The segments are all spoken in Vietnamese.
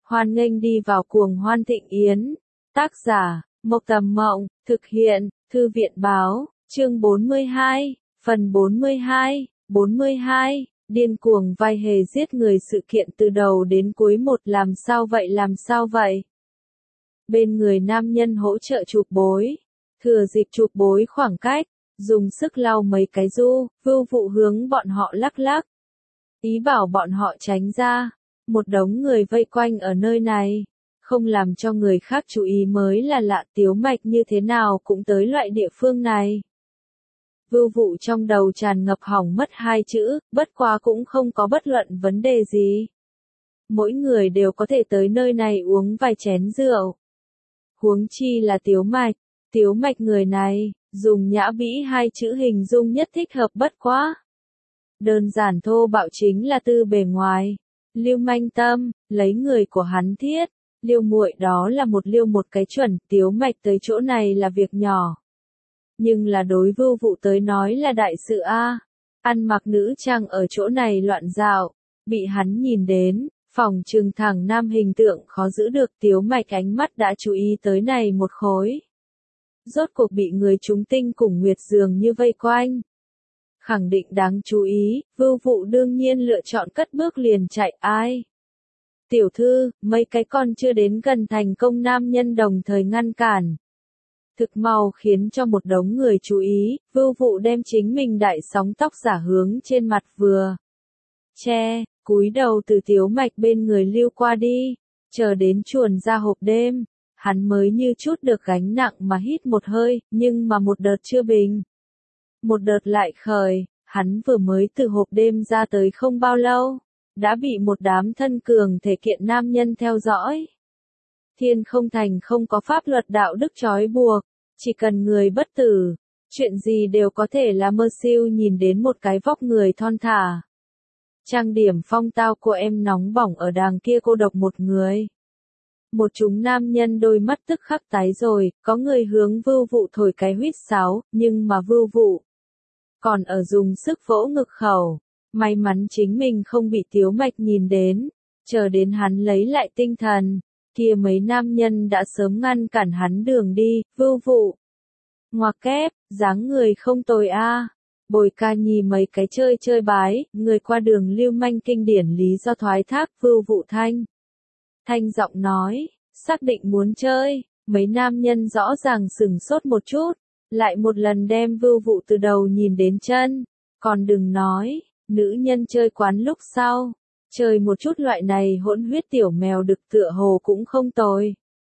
Hoan nghênh đi vào cuồng hoan thịnh yến. Tác giả, Mộc Tầm Mộng, thực hiện, Thư viện Báo, chương 42, phần 42, điên cuồng vai hề giết người sự kiện từ đầu đến cuối một làm sao vậy? Bên người nam nhân hỗ trợ chụp bối, thừa dịp chụp bối khoảng cách, dùng sức lau mấy cái vưu vụ hướng bọn họ lắc lắc. Ý bảo bọn họ tránh ra, một đống người vây quanh ở nơi này, không làm cho người khác chú ý mới là lạ. Tiếu Mạch như thế nào cũng tới loại địa phương này. Vưu vụ trong đầu tràn ngập hỏng mất hai chữ, bất quá cũng không có bất luận vấn đề gì. Mỗi người đều có thể tới nơi này uống vài chén rượu. Huống chi là Tiếu Mạch người này, dùng nhã bĩ hai chữ hình dung nhất thích hợp bất quá. Đơn giản thô bạo chính là tư bề ngoài. Lưu manh tâm, lấy người của hắn thiết. Liêu muội đó là một cái chuẩn. Tiếu Mạch tới chỗ này là việc nhỏ. Nhưng là đối Vưu Vụ tới nói là đại sự a. Ăn mặc nữ trang ở chỗ này loạn dạo, bị hắn nhìn đến, phòng trừng thẳng nam hình tượng khó giữ được. Tiếu Mạch ánh mắt đã chú ý tới này một khối. Rốt cuộc bị người chúng tinh cùng Nguyệt dường như vây quanh. Khẳng định đáng chú ý, Vưu Vụ đương nhiên lựa chọn cất bước liền chạy. Ai? Tiểu thư, mấy cái con chưa đến gần thành công nam nhân đồng thời ngăn cản. Thực mau khiến cho một đống người chú ý, Vưu Vụ đem chính mình đại sóng tóc giả hướng trên mặt vừa cúi đầu từ Tiếu Mạch bên người lưu qua đi, chờ đến chuồn ra hộp đêm, hắn mới như chút được gánh nặng mà hít một hơi, nhưng mà một đợt chưa bình. Một đợt lại khởi, hắn vừa mới từ hộp đêm ra tới không bao lâu, đã bị một đám thân cường thể kiện nam nhân theo dõi. Thiên không thành không có pháp luật đạo đức trói buộc, chỉ cần người bất tử, chuyện gì đều có thể là mơ siêu. Nhìn đến một cái vóc người thon thả, trang điểm phong tao của em nóng bỏng ở đàng kia cô độc một người. Một chúng nam nhân đôi mắt tức khắc tái rồi, có người hướng Vưu Vụ thổi cái huýt sáo, nhưng mà Vưu Vụ còn ở dùng sức vỗ ngực khẩu. May mắn chính mình không bị Tiếu Mạch nhìn đến, chờ đến hắn lấy lại tinh thần, kia mấy nam nhân đã sớm ngăn cản hắn đường đi. Vưu Vụ ngoặc kép, dáng người không tồi a. Bồi ca nhì mấy cái chơi bái, người qua đường lưu manh kinh điển lý do thoái thác. Vưu Vụ thanh giọng nói, xác định muốn chơi. Mấy nam nhân rõ ràng sửng sốt một chút, lại một lần đem Vưu Vụ từ đầu nhìn đến chân. Còn đừng nói, nữ nhân chơi quán lúc sau, chơi một chút loại này hỗn huyết tiểu mèo đực tựa hồ cũng không tồi.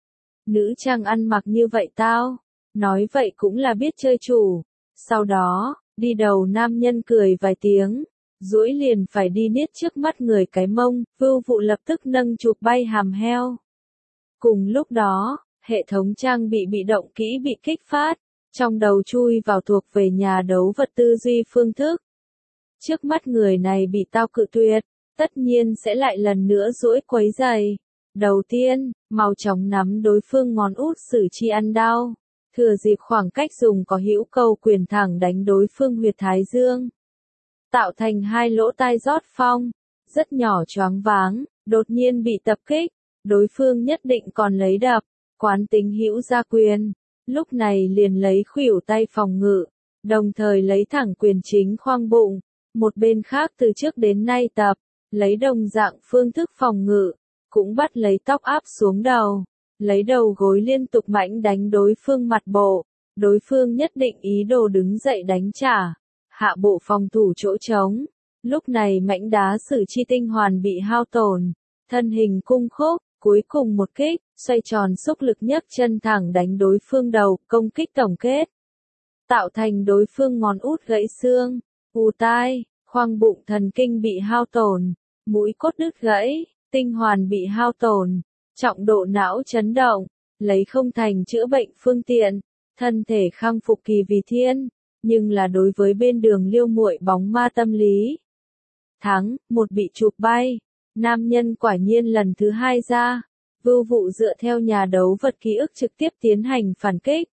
Nữ trang ăn mặc như vậy tao, nói vậy cũng là biết chơi chủ. Sau đó, đi đầu nam nhân cười vài tiếng, duỗi liền phải đi niết trước mắt người cái mông. Vưu Vụ lập tức nâng chụp bay hàm heo. Cùng lúc đó, hệ thống trang bị động kỹ bị kích phát, trong đầu chui vào thuộc về nhà đấu vật tư duy phương thức. Trước mắt người này bị tao cự tuyệt, tất nhiên sẽ lại lần nữa duỗi quấy giày. Đầu tiên, mau chóng nắm đối phương ngón út xử chi ăn đau, thừa dịp khoảng cách dùng có hữu câu quyền thẳng đánh đối phương huyệt thái dương, tạo thành hai lỗ tai rót phong, rất nhỏ choáng váng. Đột nhiên bị tập kích, đối phương nhất định còn lấy đập, quán tính hữu gia quyền, lúc này liền lấy khuỷu tay phòng ngự, đồng thời lấy thẳng quyền chính khoang bụng. Một bên khác từ trước đến nay tập, lấy đồng dạng phương thức phòng ngự, cũng bắt lấy tóc áp xuống đầu, lấy đầu gối liên tục mãnh đánh đối phương mặt bộ. Đối phương nhất định ý đồ đứng dậy đánh trả, hạ bộ phòng thủ chỗ trống. Lúc này mãnh đá sử chi tinh hoàn bị hao tổn, thân hình cung khúc, cuối cùng một kích, xoay tròn xúc lực nhấc chân thẳng đánh đối phương đầu. Công kích tổng kết, tạo thành đối phương ngón út gãy xương, ù tai, khoang bụng thần kinh bị hao tổn, mũi cốt đứt gãy, tinh hoàn bị hao tổn, trọng độ não chấn động, lấy không thành chữa bệnh phương tiện, thân thể khang phục kỳ vì thiên, nhưng là đối với bên đường Liêu muội bóng ma tâm lý. Thắng, một bị chụp bay, nam nhân quả nhiên lần thứ hai ra. Vưu Vụ dựa theo nhà đấu vật ký ức trực tiếp tiến hành phản kích.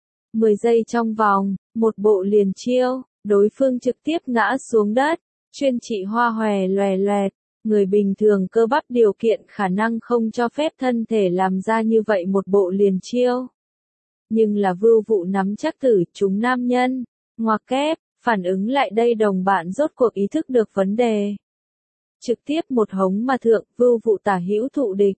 10 giây trong vòng, một bộ liền chiêu, đối phương trực tiếp ngã xuống đất, chuyên trị hoa hòe loè loẹt, Người bình thường cơ bắp điều kiện khả năng không cho phép thân thể làm ra như vậy một bộ liền chiêu. Nhưng là Vưu Vụ nắm chắc tử chúng nam nhân, ngoặc kép, phản ứng lại đây đồng bạn rốt cuộc ý thức được vấn đề. Trực tiếp một hống mà thượng, Vưu Vụ tả hữu thụ địch.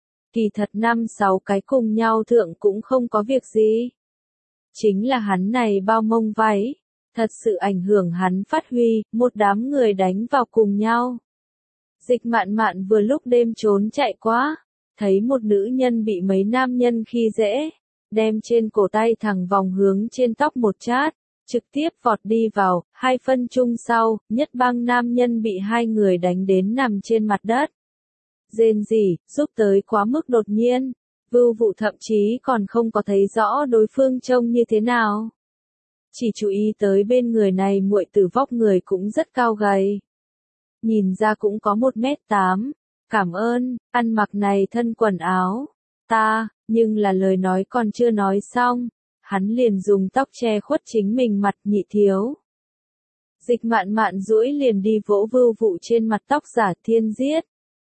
Kỳ thật 5-6 cái cùng nhau thượng cũng không có việc gì. Chính là hắn này bao mông váy, thật sự ảnh hưởng hắn phát huy, một đám người đánh vào cùng nhau. Dịch Mạn Mạn vừa lúc đêm trốn chạy quá, thấy một nữ nhân bị mấy nam nhân khi dễ, đem trên cổ tay thẳng vòng hướng trên tóc một chát, trực tiếp vọt đi vào, 2 phân chung sau, nhất bang nam nhân bị 2 người đánh đến nằm trên mặt đất. Rên rỉ, giúp tới quá mức đột nhiên, Vưu Vụ thậm chí còn không có thấy rõ đối phương trông như thế nào. Chỉ chú ý tới bên người này muội tử vóc người cũng rất cao gầy. Nhìn ra cũng có 1m8, cảm ơn, ăn mặc này thân quần áo, nhưng là lời nói còn chưa nói xong, hắn liền dùng tóc che khuất chính mình mặt Nhị thiếu. Dịch Mạn Mạn duỗi liền đi vỗ Vưu Vụ trên mặt tóc giả thiên giết.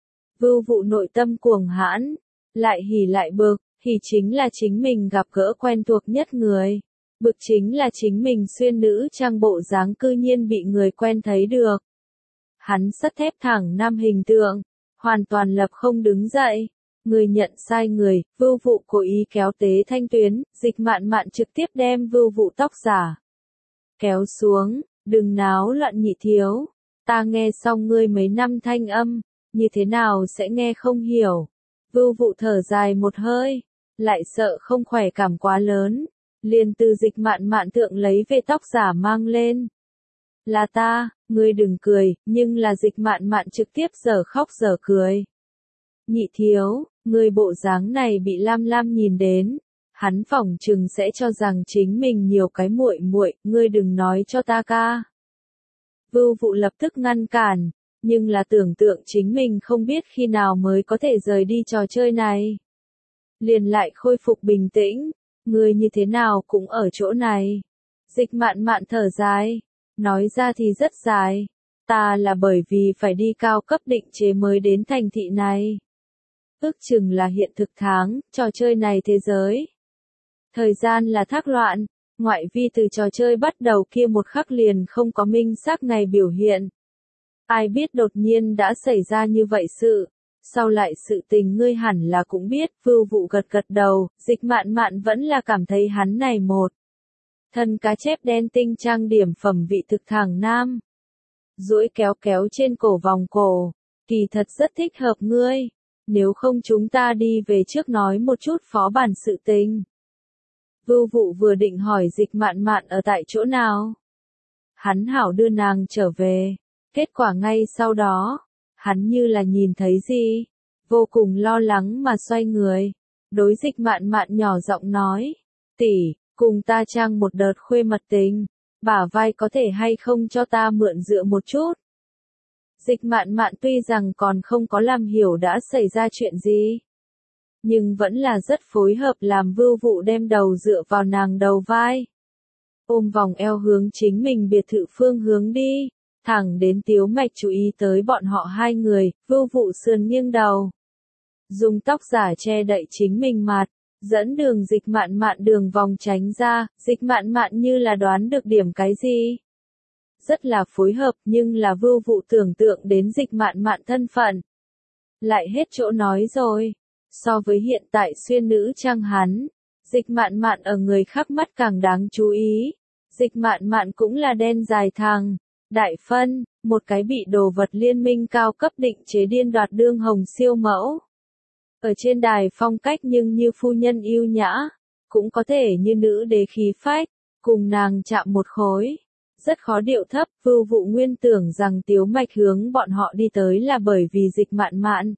Vưu Vụ nội tâm cuồng hãn, lại hỉ lại bực, hỉ chính là chính mình gặp gỡ quen thuộc nhất người. Bực chính là chính mình xuyên nữ trang bộ dáng cư nhiên bị người quen thấy được. Hắn sắt thép thẳng nam hình tượng, hoàn toàn lập không đứng dậy. Người nhận sai người, Vưu Vụ cố ý kéo tế thanh tuyến, Dịch Mạn Mạn trực tiếp đem Vưu Vụ tóc giả kéo xuống, đừng náo loạn Nhị thiếu. Ta nghe xong ngươi mấy năm thanh âm, như thế nào sẽ nghe không hiểu. Vưu Vụ thở dài một hơi, lại sợ không khỏe cảm quá lớn, liền từ Dịch Mạn Mạn thượng lấy về tóc giả mang lên. Là ta, ngươi đừng cười, nhưng là Dịch Mạn Mạn trực tiếp giở khóc giở cười. Nhị thiếu, ngươi bộ dáng này bị Lam Lam nhìn đến, hắn phỏng chừng sẽ cho rằng chính mình nhiều cái muội muội, ngươi đừng nói cho ta ca. Vưu Vụ lập tức ngăn cản, nhưng là tưởng tượng chính mình không biết khi nào mới có thể rời đi trò chơi này. Liền lại khôi phục bình tĩnh, ngươi như thế nào cũng ở chỗ này. Dịch Mạn Mạn thở dài, nói ra thì rất dài, ta là bởi vì phải đi cao cấp định chế mới đến thành thị này. Ước chừng là hiện thực tháng, trò chơi này thế giới. Thời gian là thác loạn, ngoại vi từ trò chơi bắt đầu kia một khắc liền không có minh xác ngày biểu hiện. Ai biết đột nhiên đã xảy ra như vậy sự, sau lại sự tình ngươi hẳn là cũng biết, Vưu Vụ gật gật đầu, Dịch Mạn Mạn vẫn là cảm thấy hắn này một. Thân cá chép đen tinh trang điểm phẩm vị thực thẳng nam. Duỗi kéo kéo trên cổ vòng cổ, kỳ thật rất thích hợp ngươi. Nếu không chúng ta đi về trước nói một chút phó bản sự tình. Vưu Vụ vừa định hỏi Dịch Mạn Mạn ở tại chỗ nào. Hắn hảo đưa nàng trở về. Kết quả ngay sau đó, hắn như là nhìn thấy gì, vô cùng lo lắng mà xoay người. Đối Dịch Mạn Mạn nhỏ giọng nói, tỷ, cùng ta trang một đợt khuê mật tình, bả vai có thể hay không cho ta mượn dựa một chút. Dịch Mạn Mạn tuy rằng còn không có làm hiểu đã xảy ra chuyện gì, nhưng vẫn là rất phối hợp làm Vưu Vụ đem đầu dựa vào nàng đầu vai. Ôm vòng eo hướng chính mình biệt thự phương hướng đi, thẳng đến Tiếu Mạch chú ý tới bọn họ 2 người, Vưu Vụ sườn nghiêng đầu. Dùng tóc giả che đậy chính mình mặt, dẫn đường Dịch Mạn Mạn đường vòng tránh ra, Dịch Mạn Mạn như là đoán được điểm cái gì. Rất là phối hợp nhưng là Vưu Vụ tưởng tượng đến Dịch Mạn Mạn thân phận. Lại hết chỗ nói rồi. So với hiện tại xuyên nữ trang hắn, Dịch Mạn Mạn ở người khác mắt càng đáng chú ý. Dịch Mạn Mạn cũng là đen dài thằng, đại phân, một cái bị đồ vật liên minh cao cấp định chế điên đoạt đương hồng siêu mẫu. Ở trên đài phong cách nhưng như phu nhân yêu nhã, cũng có thể như nữ đế khí phách, cùng nàng chạm một khối. Rất khó điệu thấp, Vưu Vụ nguyên tưởng rằng Tiếu Mạch hướng bọn họ đi tới là bởi vì Dịch Mạn Mạn.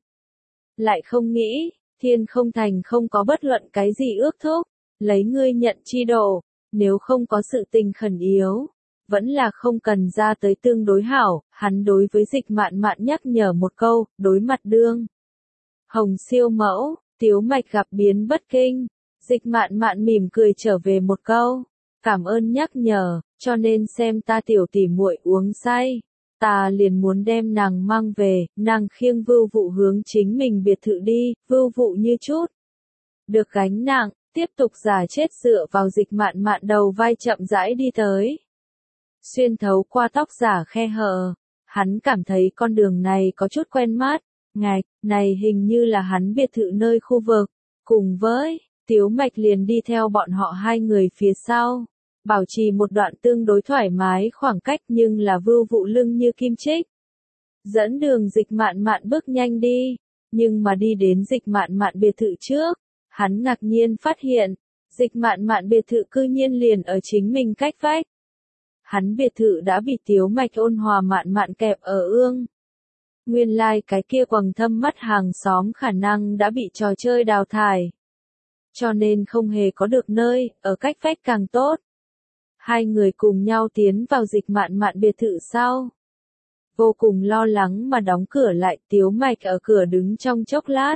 Lại không nghĩ, Thiên Không Thành không có bất luận cái gì ước thúc, lấy ngươi nhận chi đồ, nếu không có sự tình khẩn yếu, vẫn là không cần ra tới tương đối hảo, hắn đối với Dịch Mạn Mạn nhắc nhở một câu, đối mặt đương. Hồng siêu mẫu, Tiếu Mạch gặp biến bất kinh, Dịch Mạn Mạn mỉm cười trở về một câu, cảm ơn nhắc nhở, cho nên xem ta tiểu tỷ muội uống say, ta liền muốn đem nàng mang về, nàng khiêng Vưu Vụ hướng chính mình biệt thự đi, Vưu Vụ như chút được gánh nặng, tiếp tục giả chết dựa vào Dịch Mạn Mạn đầu vai chậm rãi đi tới. Xuyên thấu qua tóc giả khe hở, hắn cảm thấy con đường này có chút quen mắt, này hình như là hắn biệt thự nơi khu vực, cùng với, Tiếu Mạch liền đi theo bọn họ hai người phía sau, bảo trì một đoạn tương đối thoải mái khoảng cách nhưng là Vưu Vụ lưng như kim chích. Dẫn đường Dịch Mạn Mạn bước nhanh đi, nhưng mà đi đến Dịch Mạn Mạn biệt thự trước, hắn ngạc nhiên phát hiện, Dịch Mạn Mạn biệt thự cư nhiên liền ở chính mình cách vách. Hắn biệt thự đã bị Tiếu Mạch ôn hòa Mạn Mạn kẹp ở ương. Nguyên lai cái kia quầng thâm mắt hàng xóm khả năng đã bị trò chơi đào thải. Cho nên không hề có được nơi, ở cách vách càng tốt. Hai người cùng nhau tiến vào Dịch Mạn Mạn biệt thự sau. Vô cùng lo lắng mà đóng cửa lại, Tiếu Mạch ở cửa đứng trong chốc lát.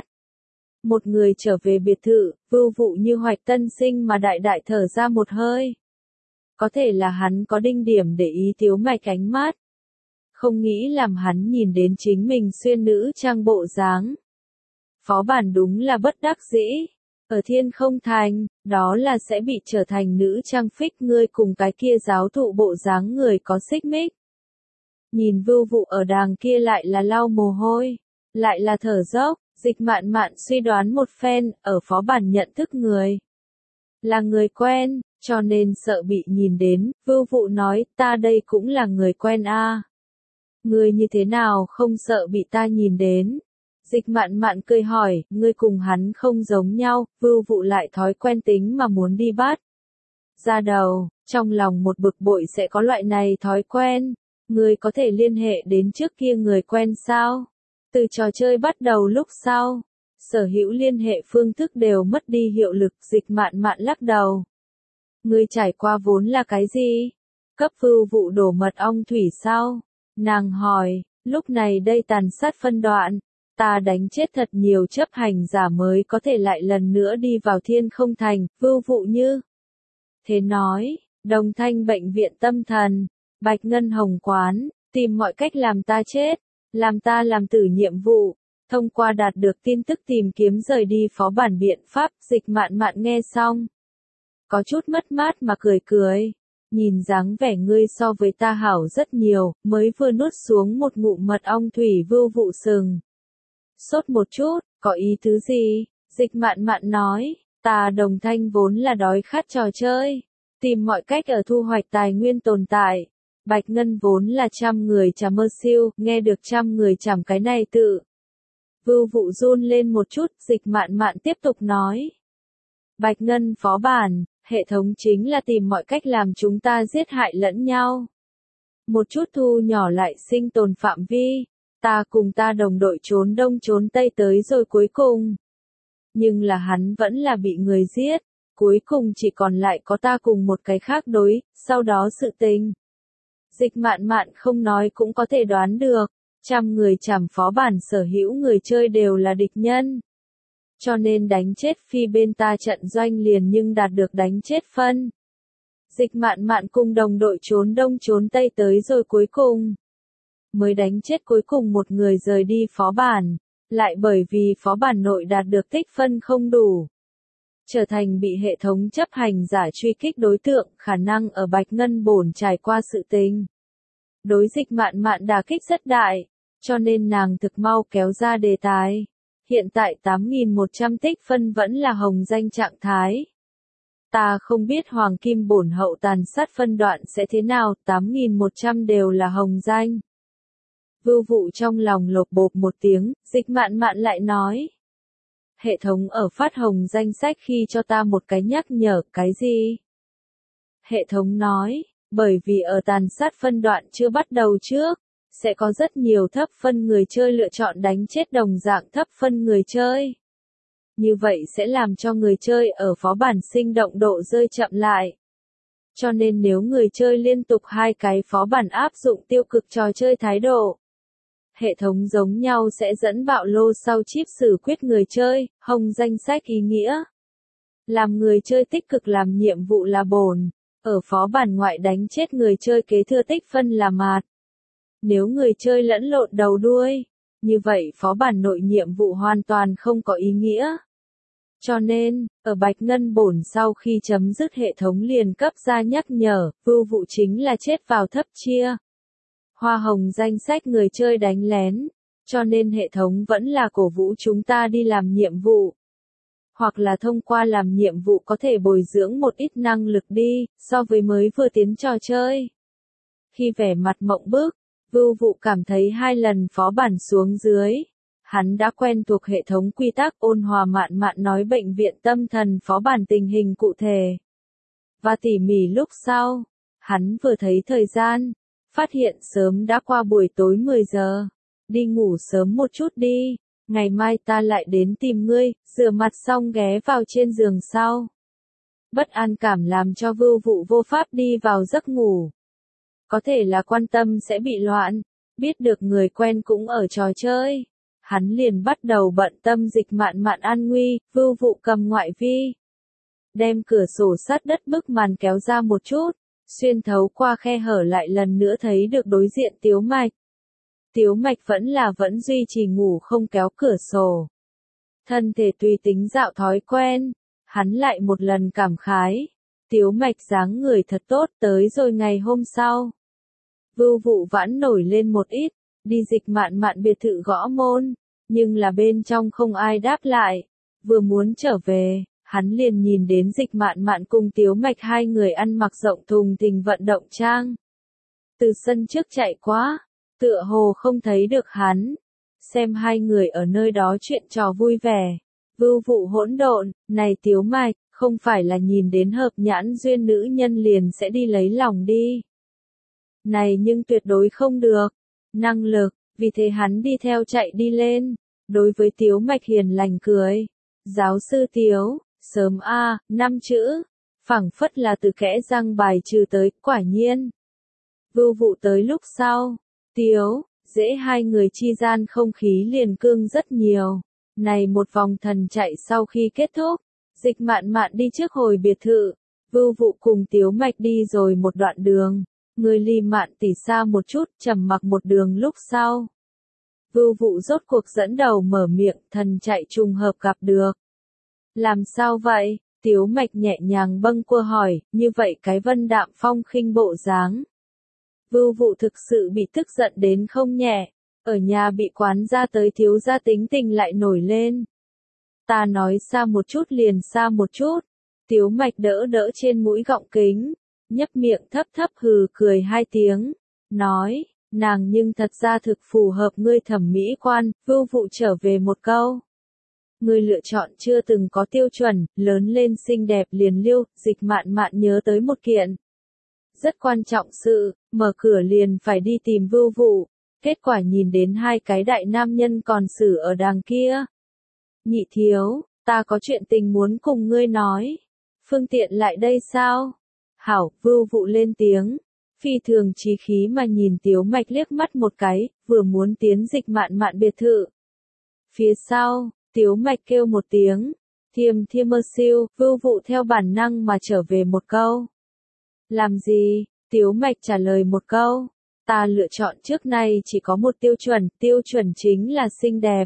Một người trở về biệt thự, Vưu Vụ như hoạch tân sinh mà đại đại thở ra một hơi. Có thể là hắn có đinh điểm để ý Tiếu Mạch ánh mắt. Không nghĩ làm hắn nhìn đến chính mình xuyên nữ trang bộ dáng. Phó bản đúng là bất đắc dĩ. Ở Thiên Không Thành, đó là sẽ bị trở thành nữ trang phích, ngươi cùng cái kia giáo thụ bộ dáng người có xích mích. Nhìn Vưu Vụ ở đàng kia lại là lau mồ hôi, lại là thở dốc, Dịch Mạn Mạn suy đoán một phen, ở phó bản nhận thức người. Là người quen, cho nên sợ bị nhìn đến, Vưu Vụ nói, ta đây cũng là người quen a. Ngươi như thế nào không sợ bị ta nhìn đến? Dịch Mạn Mạn cười hỏi, ngươi cùng hắn không giống nhau, Vưu Vụ lại thói quen tính mà muốn đi bắt. Ra đầu, trong lòng một bực bội sẽ có loại này thói quen, ngươi có thể liên hệ đến trước kia người quen sao? Từ trò chơi bắt đầu lúc sau, sở hữu liên hệ phương thức đều mất đi hiệu lực, Dịch Mạn Mạn lắc đầu. Ngươi trải qua vốn là cái gì? Cấp Vưu Vụ đổ mật ong thủy sao? Nàng hỏi, lúc này đây tàn sát phân đoạn, ta đánh chết thật nhiều chấp hành giả mới có thể lại lần nữa đi vào Thiên Không Thành, Vưu Vụ như. Thế nói, Đồng Thanh bệnh viện tâm thần, Bạch Ngân Hồng quán, tìm mọi cách làm ta chết, làm ta làm tử nhiệm vụ, thông qua đạt được tin tức tìm kiếm rời đi phó bản biện pháp, Dịch Mạn Mạn nghe xong. Có chút mất mát mà cười cười. Nhìn dáng vẻ ngươi so với ta hảo rất nhiều, mới vừa nuốt xuống một ngụm mật ong thủy, Vưu Vụ sừng. Sốt một chút, có ý tứ gì? Dịch Mạn Mạn nói, ta Đồng Thanh vốn là đói khát trò chơi, tìm mọi cách ở thu hoạch tài nguyên tồn tại. Bạch Ngân vốn là 100 người chảm mơ siêu, nghe được 100 người chảm cái này tự. Vưu Vụ run lên một chút, Dịch Mạn Mạn tiếp tục nói. Bạch Ngân phó bản, hệ thống chính là tìm mọi cách làm chúng ta giết hại lẫn nhau. Một chút thu nhỏ lại sinh tồn phạm vi, ta cùng ta đồng đội trốn đông trốn tây tới rồi cuối cùng. Nhưng là hắn vẫn là bị người giết, cuối cùng chỉ còn lại có ta cùng một cái khác đối, sau đó sự tình. Dịch Mạn Mạn không nói cũng có thể đoán được, 100 người chảm phó bản sở hữu người chơi đều là địch nhân. Cho nên đánh chết phi bên ta trận doanh liền nhưng đạt được đánh chết phân. Dịch Mạn Mạn cùng đồng đội trốn đông trốn tây tới rồi cuối cùng. Mới đánh chết cuối cùng một người rời đi phó bản, lại bởi vì phó bản nội đạt được tích phân không đủ. Trở thành bị hệ thống chấp hành giả truy kích đối tượng, khả năng ở Bạch Ngân bổn trải qua sự tình. Đối Dịch Mạn Mạn đả kích rất đại, cho nên nàng thực mau kéo ra đề tài. Hiện tại 8.100 tích phân vẫn là hồng danh trạng thái. Ta không biết Hoàng Kim bổn hậu tàn sát phân đoạn sẽ thế nào, 8.100 đều là hồng danh. Vưu Vụ trong lòng lột bột một tiếng, Dịch Mạn Mạn lại nói. Hệ thống ở phát hồng danh sách khi cho ta một cái nhắc nhở, cái gì? Hệ thống nói, bởi vì ở tàn sát phân đoạn chưa bắt đầu trước, sẽ có rất nhiều thấp phân người chơi lựa chọn đánh chết đồng dạng thấp phân người chơi. Như vậy sẽ làm cho người chơi ở phó bản sinh động độ rơi chậm lại. Cho nên nếu người chơi liên tục hai cái phó bản áp dụng tiêu cực trò chơi thái độ, hệ thống giống nhau sẽ dẫn bạo lô sau chip xử quyết người chơi, hồng danh sách ý nghĩa. Làm người chơi tích cực làm nhiệm vụ là bổn, ở phó bản ngoại đánh chết người chơi kế thừa tích phân là mạt. Nếu người chơi lẫn lộn đầu đuôi, như vậy phó bản nội nhiệm vụ hoàn toàn không có ý nghĩa. Cho nên, ở Bạch Ngân Bổn sau khi chấm dứt hệ thống liền cấp ra nhắc nhở, vưu vụ chính là chết vào thấp chia. Hoa hồng danh sách người chơi đánh lén, cho nên hệ thống vẫn là cổ vũ chúng ta đi làm nhiệm vụ. Hoặc là thông qua làm nhiệm vụ có thể bồi dưỡng một ít năng lực đi, so với mới vừa tiến trò chơi. Khi vẻ mặt mộng bức, vưu vụ cảm thấy 2 lần phó bản xuống dưới. Hắn đã quen thuộc hệ thống quy tắc ôn hòa mạn mạn nói bệnh viện tâm thần phó bản tình hình cụ thể. Và tỉ mỉ lúc sau, hắn vừa thấy thời gian, phát hiện sớm đã qua buổi tối 10 giờ. Đi ngủ sớm một chút đi, ngày mai ta lại đến tìm ngươi, rửa mặt xong ghé vào trên giường sau. Bất an cảm làm cho vưu vụ vô pháp đi vào giấc ngủ. Có thể là quan tâm sẽ bị loạn, biết được người quen cũng ở trò chơi. Hắn liền bắt đầu bận tâm Dịch Mạn Mạn an nguy, vưu vụ cầm ngoại vi. Đem cửa sổ sát đất bức màn kéo ra một chút, xuyên thấu qua khe hở lại lần nữa thấy được đối diện Tiếu Mạch. Tiếu Mạch vẫn duy trì ngủ không kéo cửa sổ. Thân thể tùy tính dạo thói quen, hắn lại một lần cảm khái. Tiếu Mạch dáng người thật tốt tới rồi ngày hôm sau. Vưu vụ vãn nổi lên một ít, đi Dịch Mạn Mạn biệt thự gõ môn, nhưng là bên trong không ai đáp lại. Vừa muốn trở về, hắn liền nhìn đến Dịch Mạn Mạn cùng Tiếu Mạch 2 người ăn mặc rộng thùng thình vận động trang. Từ sân trước chạy qua, tựa hồ không thấy được hắn. Xem 2 người ở nơi đó chuyện trò vui vẻ. Vưu vụ hỗn độn, này Tiếu Mạch, không phải là nhìn đến hợp nhãn duyên nữ nhân liền sẽ đi lấy lòng đi. Này nhưng tuyệt đối không được. Năng lực, vì thế hắn đi theo chạy đi lên. Đối với Tiếu Mạch hiền lành cười. Giáo sư Tiếu, sớm a, 5 chữ. Phảng phất là từ kẽ răng bài trừ tới, quả nhiên. Vưu vụ tới lúc sau. Tiếu, dễ 2 người chi gian không khí liền cương rất nhiều. Này một vòng thần chạy sau khi kết thúc. Dịch Mạn Mạn đi trước hồi biệt thự. Vưu vụ cùng Tiếu Mạch đi rồi một đoạn đường. Người ly Mạn tỉ xa một chút, trầm mặc một đường lúc sau. Vưu vụ rốt cuộc dẫn đầu mở miệng, thần chạy trùng hợp gặp được. Làm sao vậy? Tiếu Mạch nhẹ nhàng bâng quơ hỏi, như vậy cái vân đạm phong khinh bộ dáng. Vưu vụ thực sự bị tức giận đến không nhẹ, ở nhà bị quán ra tới thiếu gia tính tình lại nổi lên. Ta nói xa một chút liền xa một chút. Tiếu Mạch đỡ đỡ trên mũi gọng kính, nhấp miệng thấp thấp hừ cười 2 tiếng, nói, nàng nhưng thật ra thực phù hợp ngươi thẩm mỹ quan. Vưu vụ trở về một câu. Ngươi lựa chọn chưa từng có tiêu chuẩn, lớn lên xinh đẹp liền liêu. Dịch Mạn Mạn nhớ tới một kiện rất quan trọng sự, mở cửa liền phải đi tìm Vưu vụ, kết quả nhìn đến 2 cái đại nam nhân còn xử ở đàng kia. Nhị thiếu, ta có chuyện tình muốn cùng ngươi nói. Phương tiện lại đây sao? Hảo, Vưu vụ lên tiếng, phi thường chí khí mà nhìn Tiếu Mạch liếc mắt một cái, vừa muốn tiến Dịch Mạn Mạn biệt thự. Phía sau, Tiếu Mạch kêu một tiếng, thiêm mơ siêu, Vưu vụ theo bản năng mà trở về một câu. Làm gì? Tiếu Mạch trả lời một câu. Ta lựa chọn trước nay chỉ có một tiêu chuẩn chính là xinh đẹp.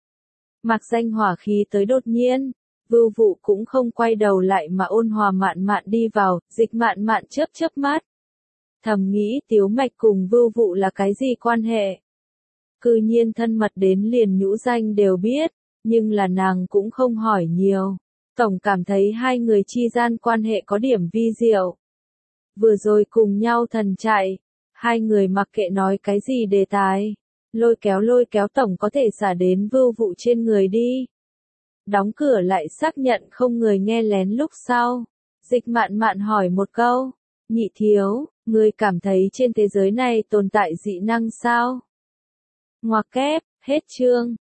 Mạc Danh hỏa khí tới đột nhiên, Vưu vụ cũng không quay đầu lại mà ôn hòa mạn mạn đi vào, Dịch Mạn Mạn chớp mắt. Thầm nghĩ Tiếu Mạch cùng Vưu vụ là cái gì quan hệ? Cư nhiên thân mật đến liền nhũ danh đều biết, nhưng là nàng cũng không hỏi nhiều. Tổng cảm thấy 2 người chi gian quan hệ có điểm vi diệu. Vừa rồi cùng nhau thần chạy, 2 người mặc kệ nói cái gì đề tài, lôi kéo tổng có thể xả đến Vưu vụ trên người đi. Đóng cửa lại xác nhận không người nghe lén lúc sau. Dịch Mạn Mạn hỏi một câu, nhị thiếu, ngươi cảm thấy trên thế giới này tồn tại dị năng sao? Ngoặc kép, hết chương.